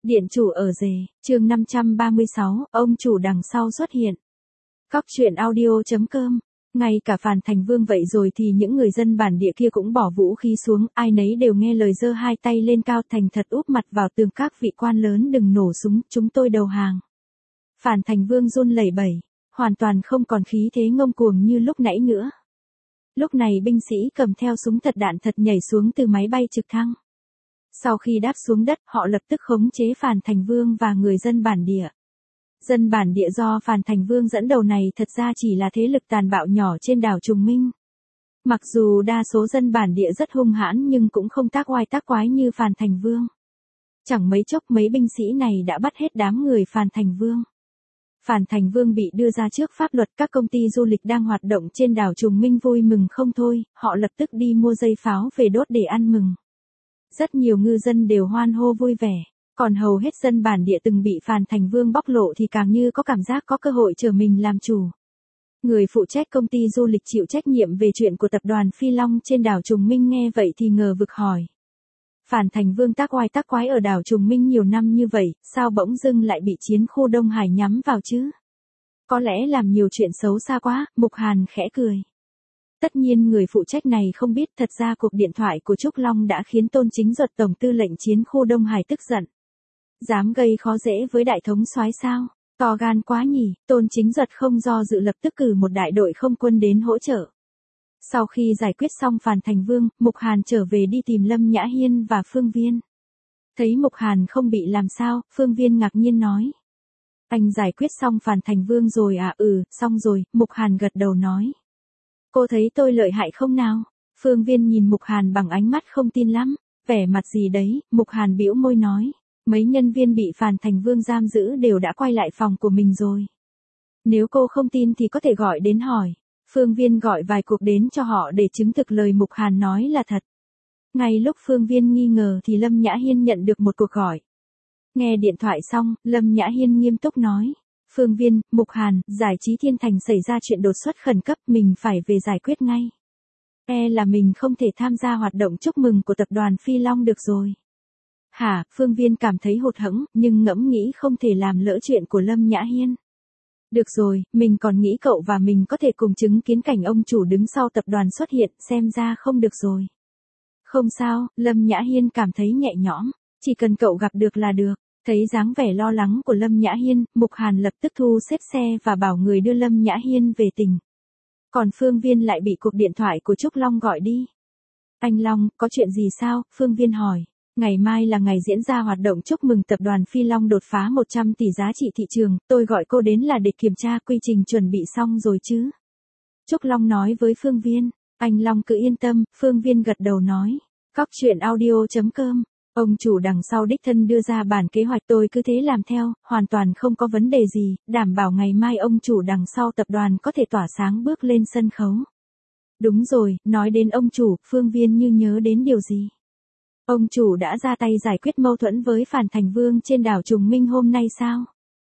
Điện chủ ở rể, chương 536, ông chủ đằng sau xuất hiện. Cóc truyện audio.com. Ngay cả Phàn Thành Vương vậy rồi thì những người dân bản địa kia cũng bỏ vũ khí xuống, ai nấy đều nghe lời giơ hai tay lên cao thành thật úp mặt vào tường, các vị quan lớn đừng nổ súng, chúng tôi đầu hàng. Phàn Thành Vương run lẩy bẩy, hoàn toàn không còn khí thế ngông cuồng như lúc nãy nữa. Lúc này binh sĩ cầm theo súng thật đạn thật nhảy xuống từ máy bay trực thăng. Sau khi đáp xuống đất, họ lập tức khống chế Phàn Thành Vương và người dân bản địa. Dân bản địa do Phàn Thành Vương dẫn đầu này thật ra chỉ là thế lực tàn bạo nhỏ trên đảo Trùng Minh. Mặc dù đa số dân bản địa rất hung hãn nhưng cũng không tác oai tác quái như Phàn Thành Vương. Chẳng mấy chốc mấy binh sĩ này đã bắt hết đám người Phàn Thành Vương. Phàn Thành Vương bị đưa ra trước pháp luật, các công ty du lịch đang hoạt động trên đảo Trùng Minh vui mừng không thôi, họ lập tức đi mua dây pháo về đốt để ăn mừng. Rất nhiều ngư dân đều hoan hô vui vẻ, còn hầu hết dân bản địa từng bị Phàn Thành Vương bóc lộ thì càng như có cảm giác có cơ hội trở mình làm chủ. Người phụ trách công ty du lịch chịu trách nhiệm về chuyện của tập đoàn Phi Long trên đảo Trùng Minh nghe vậy thì ngờ vực hỏi. Phàn Thành Vương tác oai tác quái ở đảo Trùng Minh nhiều năm như vậy, sao bỗng dưng lại bị chiến khu Đông Hải nhắm vào chứ? Có lẽ làm nhiều chuyện xấu xa quá, Mục Hàn khẽ cười. Tất nhiên người phụ trách này không biết thật ra cuộc điện thoại của Trúc Long đã khiến Tôn Chính Duật tổng tư lệnh chiến khu Đông Hải tức giận. Dám gây khó dễ với đại thống soái sao? To gan quá nhỉ, Tôn Chính Duật không do dự lập tức cử một đại đội không quân đến hỗ trợ. Sau khi giải quyết xong Phàn Thành Vương, Mục Hàn trở về đi tìm Lâm Nhã Hiên và Phương Viên. Thấy Mục Hàn không bị làm sao, Phương Viên ngạc nhiên nói. Anh giải quyết xong Phàn Thành Vương rồi à? Xong rồi, Mục Hàn gật đầu nói. Cô thấy tôi lợi hại không nào? Phương Viên nhìn Mục Hàn bằng ánh mắt không tin lắm. Vẻ mặt gì đấy? Mục Hàn bĩu môi nói. Mấy nhân viên bị Phàn Thành Vương giam giữ đều đã quay lại phòng của mình rồi. Nếu cô không tin thì có thể gọi đến hỏi. Phương Viên gọi vài cuộc đến cho họ để chứng thực lời Mục Hàn nói là thật. Ngay lúc Phương Viên nghi ngờ thì Lâm Nhã Hiên nhận được một cuộc gọi. Nghe điện thoại xong, Lâm Nhã Hiên nghiêm túc nói. Phương Viên, Mục Hàn, giải trí Thiên Thành xảy ra chuyện đột xuất khẩn cấp, mình phải về giải quyết ngay. Là mình không thể tham gia hoạt động chúc mừng của tập đoàn Phi Long được rồi. Hả? Phương Viên cảm thấy hụt hẫng, nhưng ngẫm nghĩ không thể làm lỡ chuyện của Lâm Nhã Hiên. Được rồi, mình còn nghĩ cậu và mình có thể cùng chứng kiến cảnh ông chủ đứng sau tập đoàn xuất hiện, xem ra không được rồi. Không sao, Lâm Nhã Hiên cảm thấy nhẹ nhõm, chỉ cần cậu gặp được là được. Thấy dáng vẻ lo lắng của Lâm Nhã Hiên, Mục Hàn lập tức thu xếp xe và bảo người đưa Lâm Nhã Hiên về tỉnh. Còn Phương Viên lại bị cuộc điện thoại của Trúc Long gọi đi. Anh Long, có chuyện gì sao? Phương Viên hỏi. Ngày mai là ngày diễn ra hoạt động chúc mừng tập đoàn Phi Long đột phá 100 tỷ giá trị thị trường, tôi gọi cô đến là để kiểm tra quy trình chuẩn bị xong rồi chứ. Trúc Long nói với Phương Viên. Anh Long cứ yên tâm, Phương Viên gật đầu nói. Cóc truyện audio.com. Ông chủ đằng sau đích thân đưa ra bản kế hoạch, tôi cứ thế làm theo, hoàn toàn không có vấn đề gì, đảm bảo ngày mai ông chủ đằng sau tập đoàn có thể tỏa sáng bước lên sân khấu. Đúng rồi, nói đến ông chủ, Phương Viên như nhớ đến điều gì. Ông chủ đã ra tay giải quyết mâu thuẫn với Phàn Thành Vương trên đảo Trùng Minh hôm nay sao?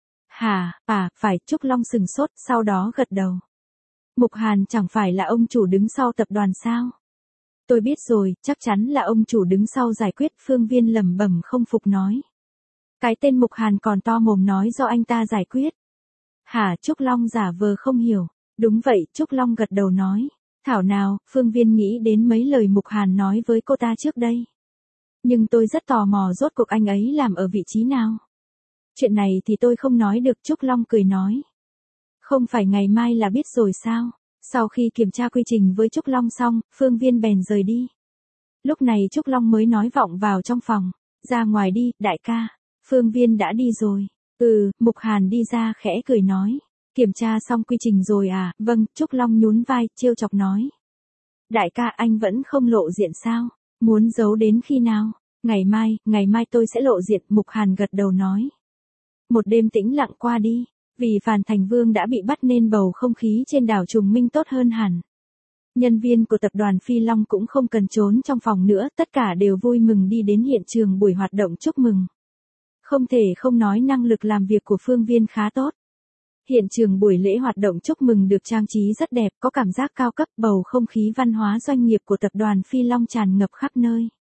Hả? Phải, Trúc Long sừng sốt, sau đó gật đầu. Mục Hàn chẳng phải là ông chủ đứng sau tập đoàn sao? Tôi biết rồi, chắc chắn là ông chủ đứng sau giải quyết, Phương Viên lẩm bẩm không phục nói. Cái tên Mục Hàn còn to mồm nói do anh ta giải quyết. Hả? Trúc Long giả vờ không hiểu. Đúng vậy, Trúc Long gật đầu nói. Thảo nào, Phương Viên nghĩ đến mấy lời Mục Hàn nói với cô ta trước đây. Nhưng tôi rất tò mò rốt cuộc anh ấy làm ở vị trí nào. Chuyện này thì tôi không nói được, Trúc Long cười nói. Không phải ngày mai là biết rồi sao? Sau khi kiểm tra quy trình với Trúc Long xong, Phương Viên bèn rời đi. Lúc này Trúc Long mới nói vọng vào trong phòng. Ra ngoài đi, đại ca. Phương Viên đã đi rồi. Mục Hàn đi ra khẽ cười nói. Kiểm tra xong quy trình rồi à? Vâng, Trúc Long nhún vai, trêu chọc nói. Đại ca, anh vẫn không lộ diện sao? Muốn giấu đến khi nào? Ngày mai tôi sẽ lộ diện, Mục Hàn gật đầu nói. Một đêm tĩnh lặng qua đi. Vì Phàn Thành Vương đã bị bắt nên bầu không khí trên đảo Trùng Minh tốt hơn hẳn. Nhân viên của tập đoàn Phi Long cũng không cần trốn trong phòng nữa, tất cả đều vui mừng đi đến hiện trường buổi hoạt động chúc mừng. Không thể không nói năng lực làm việc của Phương Viên khá tốt. Hiện trường buổi lễ hoạt động chúc mừng được trang trí rất đẹp, có cảm giác cao cấp, bầu không khí văn hóa doanh nghiệp của tập đoàn Phi Long tràn ngập khắp nơi.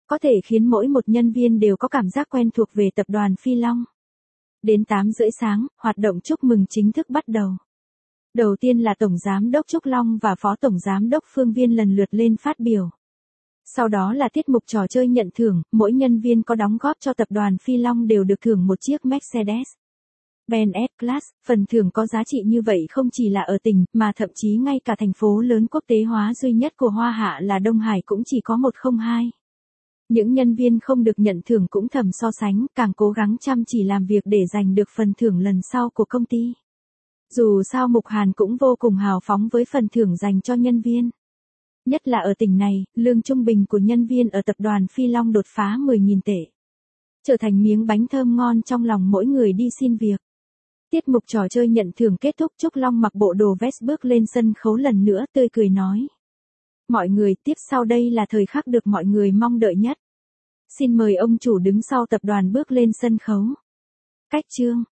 Có thể khiến mỗi một nhân viên đều có cảm giác quen thuộc về tập đoàn Phi Long. Đến 8 rưỡi sáng, hoạt động chúc mừng chính thức bắt đầu. Đầu tiên là Tổng Giám đốc Trúc Long và Phó Tổng Giám đốc Phương Viên lần lượt lên phát biểu. Sau đó là tiết mục trò chơi nhận thưởng, mỗi nhân viên có đóng góp cho tập đoàn Phi Long đều được thưởng một chiếc Mercedes Benz S-Class. Phần thưởng có giá trị như vậy không chỉ là ở tỉnh, mà thậm chí ngay cả thành phố lớn quốc tế hóa duy nhất của Hoa Hạ là Đông Hải cũng chỉ có 102. Những nhân viên không được nhận thưởng cũng thầm so sánh, càng cố gắng chăm chỉ làm việc để giành được phần thưởng lần sau của công ty. Dù sao Mục Hàn cũng vô cùng hào phóng với phần thưởng dành cho nhân viên. Nhất là ở tỉnh này, lương trung bình của nhân viên ở tập đoàn Phi Long đột phá 10.000 tệ. Trở thành miếng bánh thơm ngon trong lòng mỗi người đi xin việc. Tiết mục trò chơi nhận thưởng kết thúc, Trúc Long mặc bộ đồ vest bước lên sân khấu lần nữa tươi cười nói. Mọi người, tiếp sau đây là thời khắc được mọi người mong đợi nhất. Xin mời ông chủ đứng sau tập đoàn bước lên sân khấu. Cách chương